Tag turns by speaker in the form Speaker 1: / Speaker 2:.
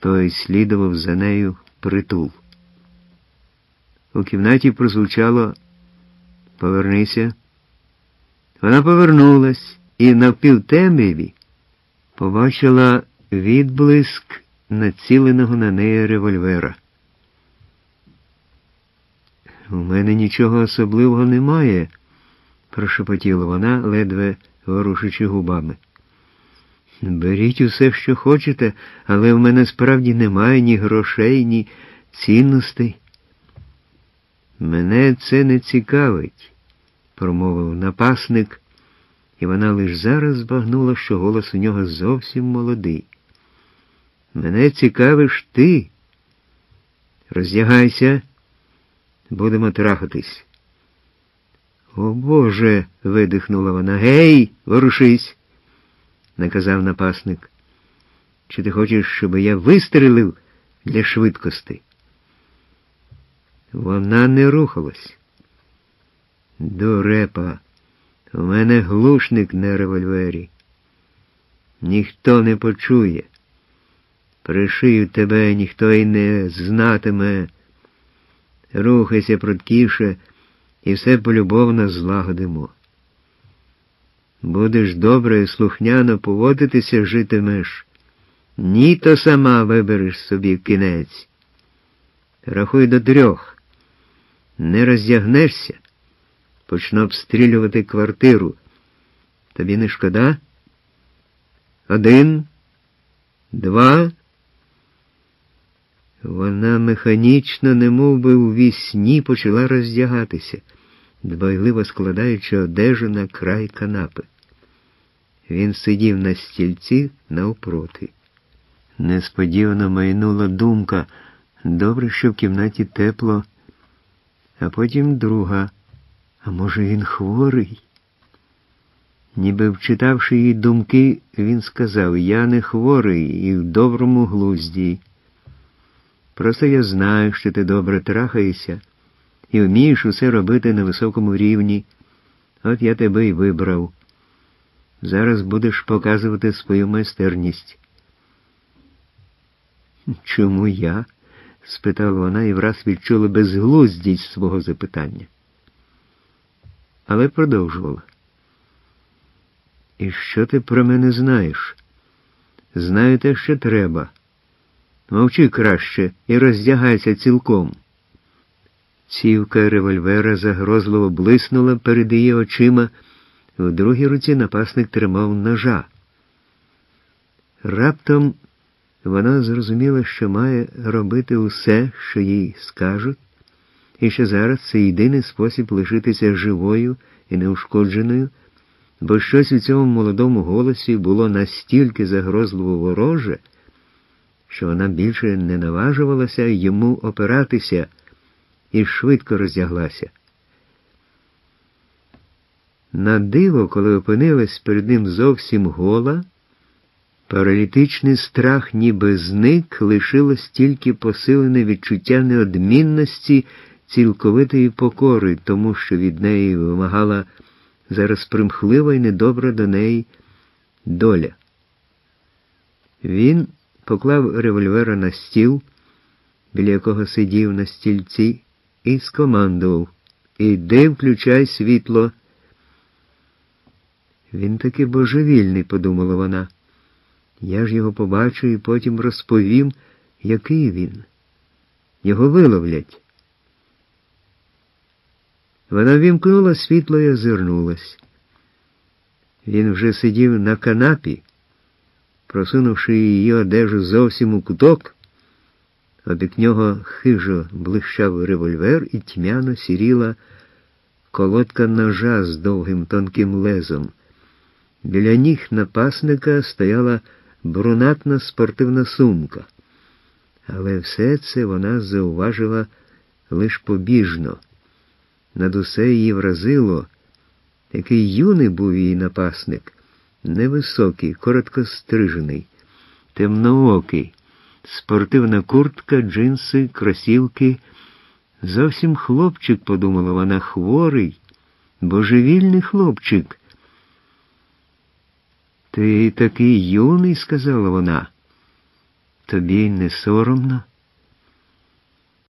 Speaker 1: той слідував за нею впритул. У кімнаті прозвучало «Повернися». Вона повернулась і на впівтемряві побачила відблиск націленого на неї револьвера. «У мене нічого особливого немає», – прошепотіла вона, ледве ворушачи губами. «Беріть усе, що хочете, але в мене справді немає ні грошей, ні цінностей». «Мене це не цікавить», – промовив напасник, і вона лише зараз збагнула, що голос у нього зовсім молодий. «Мене цікавиш ти. Роздягайся, будемо трахатись». «О, Боже!» – видихнула вона. «Гей, ворушись!» – наказав напасник. «Чи ти хочеш, щоб я вистрелив для швидкості?» Вона не рухалась. «Дурепа, у мене глушник на револьвері. Ніхто не почує. Пришию тебе, ніхто й не знатиме. Рухайся пруткіше, і все полюбовно злагодимо. Будеш добре і слухняно поводитися, житимеш. Ні, то сама вибереш собі кінець. Рахуй до 3. Не роздягнешся, почну обстрілювати квартиру. Тобі не шкода? 1, 2. Вона механічно, немовби у вісні, почала роздягатися, дбайливо складаючи одежу на край канапи. Він сидів на стільці навпроти. Несподівано майнула думка: добре, що в кімнаті тепло, а потім друга: а може він хворий? Ніби вчитавши її думки, він сказав: я не хворий і в доброму глузді. Просто я знаю, що ти добре трахаєшся і вмієш усе робити на високому рівні. От я тебе й вибрав. Зараз будеш показувати свою майстерність. Чому я? Спитала вона і враз відчула безглуздість свого запитання. Але продовжувала. І що ти про мене знаєш? Знаю те, що треба. Мовчи краще і роздягайся цілком. Цівка револьвера загрозливо блиснула перед її очима, в другій руці напасник тримав ножа. Раптом вона зрозуміла, що має робити усе, що їй скажуть, і що зараз це єдиний спосіб лишитися живою і неушкодженою, бо щось у цьому молодому голосі було настільки загрозливо вороже, що вона більше не наважувалася йому опиратися і швидко роздяглася. На диво, коли опинилась перед ним зовсім гола, паралітичний страх ніби зник, лишилось тільки посилене відчуття неодмінності, цілковитої покори, тому що від неї вимагала зараз примхлива і недобра до неї доля. Він поклав револьвера на стіл, біля якого сидів на стільці, і скомандував: «Іди, включай світло». «Він таки божевільний», – подумала вона. «Я ж його побачу і потім розповім, який він. Його виловлять». Вона вімкнула світло і озирнулась. Він вже сидів на канапі, просунувши її одежу зовсім у куток. Обік нього хижо блищав револьвер і тьмяно сіріла колодка ножа з довгим тонким лезом. Біля ніг напасника стояла брунатна спортивна сумка. Але все це вона зауважила лиш побіжно. Над усе її вразило, який юний був її напасник, невисокий, короткострижений, темноокий, спортивна куртка, джинси, кросівки. Зовсім хлопчик, подумала вона, хворий, божевільний хлопчик. «Ти такий юний», – сказала вона. тобі не соромно?